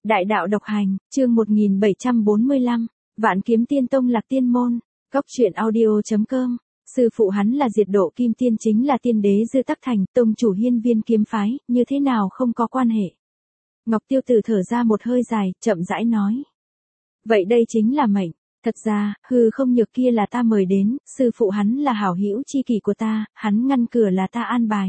Đại đạo độc hành, chương 1745, Vạn Kiếm Tiên Tông Lạc Tiên môn. Cóc truyện audio.com. Sư phụ hắn là Diệt Độ Kim Tiên, chính là tiên đế Dư Tắc Thành, tông chủ Hiên Viên kiếm phái, như thế nào không có quan hệ. Ngọc Tiêu Tử thở ra một hơi dài, chậm rãi nói. Vậy đây chính là mệnh. Thật ra, hư không nhược kia là ta mời đến, sư phụ hắn là hảo hữu chi kỷ của ta, hắn ngăn cửa là ta an bài.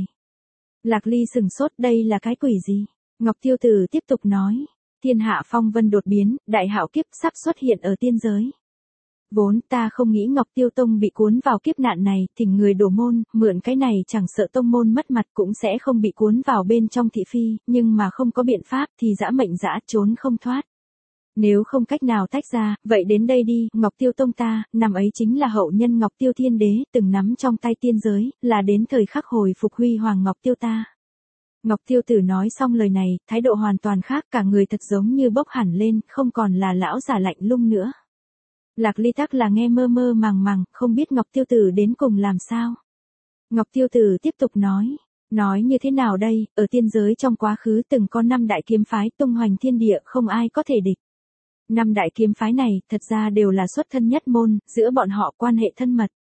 Lạc Ly sừng sốt, đây là cái quỷ gì? Ngọc Tiêu Tử tiếp tục nói. Thiên hạ phong vân đột biến, đại hạo kiếp sắp xuất hiện ở tiên giới. Vốn ta không nghĩ Ngọc Tiêu Tông bị cuốn vào kiếp nạn này, thỉnh người đổ môn, mượn cái này chẳng sợ tông môn mất mặt cũng sẽ không bị cuốn vào bên trong thị phi, nhưng mà không có biện pháp thì dã mệnh dã trốn không thoát. Nếu không cách nào tách ra, vậy đến đây đi, Ngọc Tiêu Tông ta, năm ấy chính là hậu nhân Ngọc Tiêu Thiên Đế, từng nắm trong tay tiên giới, là đến thời khắc hồi phục huy hoàng Ngọc Tiêu ta. Ngọc Tiêu Tử nói xong lời này, thái độ hoàn toàn khác, cả người thật giống như bốc hẳn lên, không còn là lão giả lạnh lùng nữa. Lạc Ly tắc là nghe mơ mơ màng màng, không biết Ngọc Tiêu Tử đến cùng làm sao. Ngọc Tiêu Tử tiếp tục nói như thế nào đây, ở tiên giới trong quá khứ từng có 5 đại kiếm phái tung hoành thiên địa, không ai có thể địch. 5 đại kiếm phái này, thật ra đều là xuất thân nhất môn, giữa bọn họ quan hệ thân mật.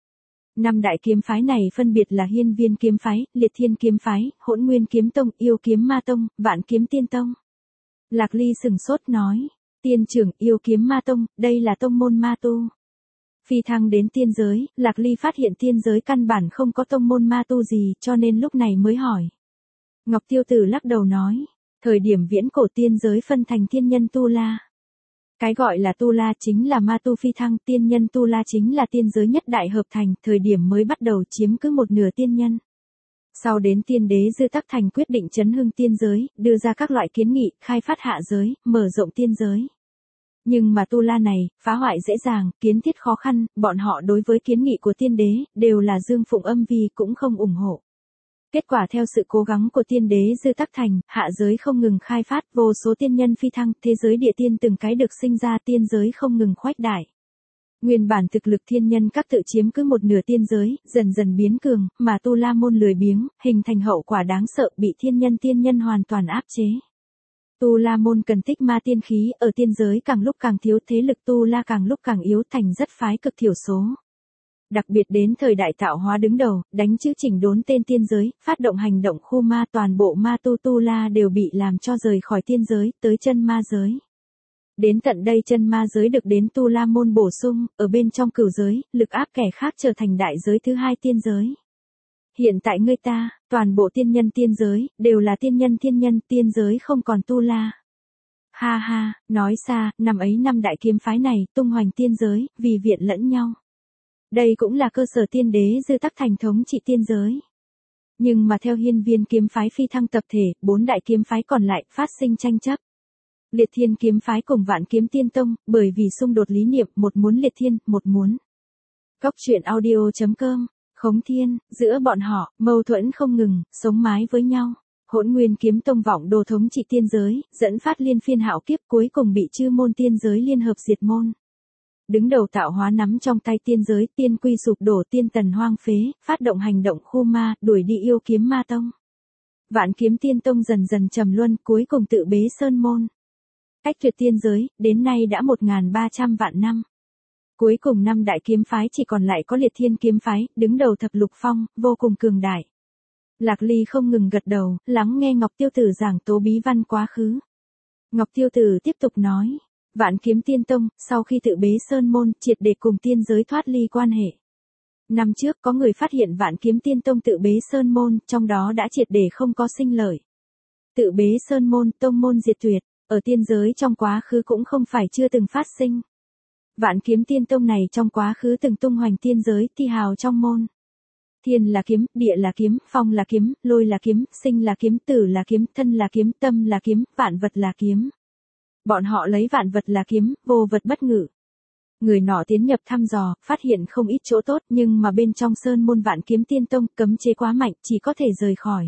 5 đại kiếm phái này phân biệt là Hiên Viên kiếm phái, Liệt Thiên kiếm phái, Hỗn Nguyên kiếm tông, Yêu kiếm ma tông, Vạn kiếm tiên tông. Lạc Ly sừng sốt nói, tiên trưởng, Yêu kiếm ma tông, đây là tông môn ma tu. Phi thăng đến tiên giới, Lạc Ly phát hiện tiên giới căn bản không có tông môn ma tu gì, cho nên lúc này mới hỏi. Ngọc Tiêu Tử lắc đầu nói, thời điểm viễn cổ tiên giới phân thành thiên nhân tu la. Cái gọi là tu la chính là ma tu phi thăng, tiên nhân tu la chính là tiên giới nhất đại hợp thành, thời điểm mới bắt đầu chiếm cứ một nửa tiên nhân. Sau đến tiên đế Dư Tắc Thành quyết định chấn hưng tiên giới, đưa ra các loại kiến nghị, khai phát hạ giới, mở rộng tiên giới. Nhưng mà tu la này, phá hoại dễ dàng, kiến thiết khó khăn, bọn họ đối với kiến nghị của tiên đế, đều là dương phụng âm vi cũng không ủng hộ. Kết quả theo sự cố gắng của tiên đế Dư Tắc Thành, hạ giới không ngừng khai phát, vô số tiên nhân phi thăng, thế giới địa tiên từng cái được sinh ra, tiên giới không ngừng khuếch đại. Nguyên bản thực lực thiên nhân các tự chiếm cứ một nửa tiên giới, dần dần biến cường, mà tu la môn lười biếng, hình thành hậu quả đáng sợ, bị tiên nhân hoàn toàn áp chế. Tu la môn cần tích ma tiên khí, ở tiên giới càng lúc càng thiếu, thế lực tu la càng lúc càng yếu, thành rất phái cực thiểu số. Đặc biệt đến thời đại tạo hóa đứng đầu, đánh chữ chỉnh đốn tên tiên giới, phát động hành động khu ma, toàn bộ ma tu la đều bị làm cho rời khỏi tiên giới, tới chân ma giới. Đến tận đây chân ma giới được đến tu la môn bổ sung, ở bên trong cửu giới, lực áp kẻ khác trở thành đại giới thứ hai tiên giới. Hiện tại ngươi ta, toàn bộ tiên nhân tiên giới, đều là tiên nhân, tiên giới không còn tu la. Ha ha, nói xa, năm ấy 5 đại kiếm phái này, tung hoành tiên giới, vì viện lẫn nhau. Đây cũng là cơ sở tiên đế Dư Tắc Thành thống trị tiên giới. Nhưng mà theo Hiên Viên kiếm phái phi thăng tập thể, 4 đại kiếm phái còn lại phát sinh tranh chấp. Liệt Thiên kiếm phái cùng Vạn kiếm tiên tông, bởi vì xung đột lý niệm, một muốn Liệt Thiên, một muốn. Cóc truyện audio.com, Khống Thiên, giữa bọn họ, mâu thuẫn không ngừng, sống mái với nhau. Hỗn Nguyên kiếm tông vọng đồ thống trị tiên giới, dẫn phát liên phiên hạo kiếp, cuối cùng bị chư môn tiên giới liên hợp diệt môn. Đứng đầu tạo hóa nắm trong tay tiên giới, tiên quy sụp đổ, tiên tần hoang phế, phát động hành động khu ma, đuổi đi Yêu kiếm ma tông. Vạn kiếm tiên tông dần dần trầm luân, cuối cùng tự bế sơn môn. Cách tuyệt tiên giới, đến nay đã 1.300 vạn năm. Cuối cùng 5 đại kiếm phái chỉ còn lại có Liệt Thiên kiếm phái, đứng đầu thập lục phong, vô cùng cường đại. Lạc Ly không ngừng gật đầu, lắng nghe Ngọc Tiêu Tử giảng tố bí văn quá khứ. Ngọc Tiêu Tử tiếp tục nói. Vạn kiếm tiên tông, sau khi tự bế sơn môn, triệt để cùng tiên giới thoát ly quan hệ. Năm trước có người phát hiện Vạn kiếm tiên tông tự bế sơn môn, trong đó đã triệt để không có sinh lợi. Tự bế sơn môn, tông môn diệt tuyệt, ở tiên giới trong quá khứ cũng không phải chưa từng phát sinh. Vạn kiếm tiên tông này trong quá khứ từng tung hoành tiên giới, thi hào trong môn. Thiên là kiếm, địa là kiếm, phong là kiếm, lôi là kiếm, sinh là kiếm, tử là kiếm, thân là kiếm, tâm là kiếm, vạn vật là kiếm. Bọn họ lấy vạn vật là kiếm, vô vật bất ngự. Người nọ tiến nhập thăm dò, phát hiện không ít chỗ tốt, nhưng mà bên trong sơn môn Vạn kiếm tiên tông, cấm chế quá mạnh, chỉ có thể rời khỏi.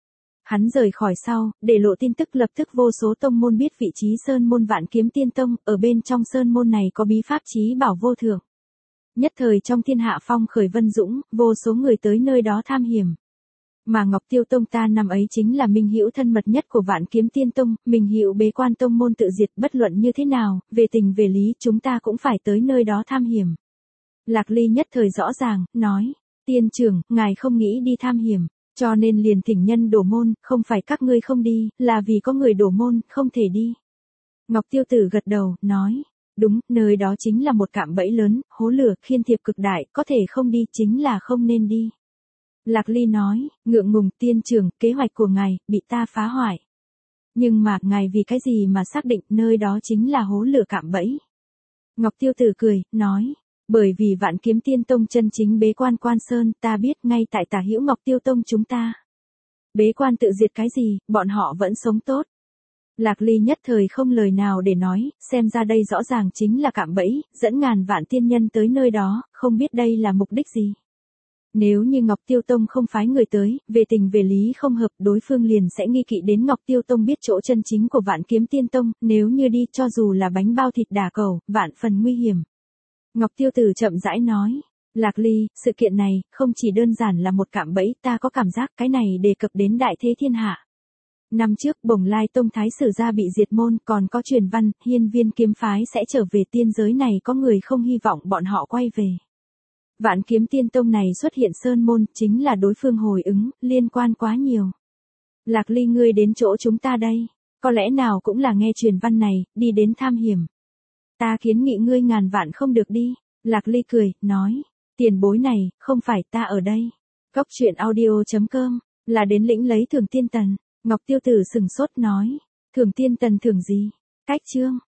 Hắn rời khỏi sau, để lộ tin tức, lập tức vô số tông môn biết vị trí sơn môn Vạn kiếm tiên tông, ở bên trong sơn môn này có bí pháp chí bảo vô thượng. Nhất thời trong thiên hạ phong khởi vân dũng, vô số người tới nơi đó tham hiểm. Mà Ngọc Tiêu Tông ta năm ấy chính là minh hữu thân mật nhất của Vạn Kiếm Tiên Tông, minh hữu bế quan tông môn tự diệt, bất luận như thế nào, về tình về lý chúng ta cũng phải tới nơi đó tham hiểm. Lạc Ly nhất thời rõ ràng, nói, tiên trưởng, ngài không nghĩ đi tham hiểm, cho nên liền thỉnh nhân đổ môn, không phải các ngươi không đi, là vì có người đổ môn, không thể đi. Ngọc Tiêu Tử gật đầu, nói, đúng, nơi đó chính là một cạm bẫy lớn, hố lửa, khiên thiệp cực đại, có thể không đi chính là không nên đi. Lạc Ly nói, ngượng ngùng tiên trưởng, kế hoạch của ngài, bị ta phá hoại. Nhưng mà, ngài vì cái gì mà xác định nơi đó chính là hố lửa cạm bẫy? Ngọc Tiêu Tử cười, nói, bởi vì Vạn Kiếm Tiên Tông chân chính bế quan Quan Sơn, ta biết ngay tại Tả Hữu Ngọc Tiêu Tông chúng ta. Bế quan tự diệt cái gì, bọn họ vẫn sống tốt. Lạc Ly nhất thời không lời nào để nói, xem ra đây rõ ràng chính là cạm bẫy, dẫn ngàn vạn tiên nhân tới nơi đó, không biết đây là mục đích gì. Nếu như Ngọc Tiêu Tông không phái người tới, về tình về lý không hợp, đối phương liền sẽ nghi kỵ đến Ngọc Tiêu Tông biết chỗ chân chính của Vạn Kiếm Tiên Tông, nếu như đi cho dù là bánh bao thịt đả cầu, vạn phần nguy hiểm. Ngọc Tiêu Tử chậm rãi nói, Lạc Ly, sự kiện này, không chỉ đơn giản là một cạm bẫy, ta có cảm giác cái này đề cập đến đại thế thiên hạ. Năm trước, Bồng Lai Tông Thái Sử gia bị diệt môn, còn có truyền văn, Hiên Viên kiếm phái sẽ trở về tiên giới này, có người không hy vọng bọn họ quay về. Vạn Kiếm Tiên Tông này xuất hiện sơn môn, chính là đối phương hồi ứng, liên quan quá nhiều. Lạc Ly ngươi đến chỗ chúng ta đây, có lẽ nào cũng là nghe truyền văn này, đi đến tham hiểm. Ta kiến nghị ngươi ngàn vạn không được đi. Lạc Ly cười, nói, tiền bối này, không phải ta ở đây. Cốc truyện audio.com, là đến lĩnh lấy thưởng tiên tần. Ngọc Tiêu Tử sừng sốt nói, thưởng tiên tần thưởng gì? Cách chương.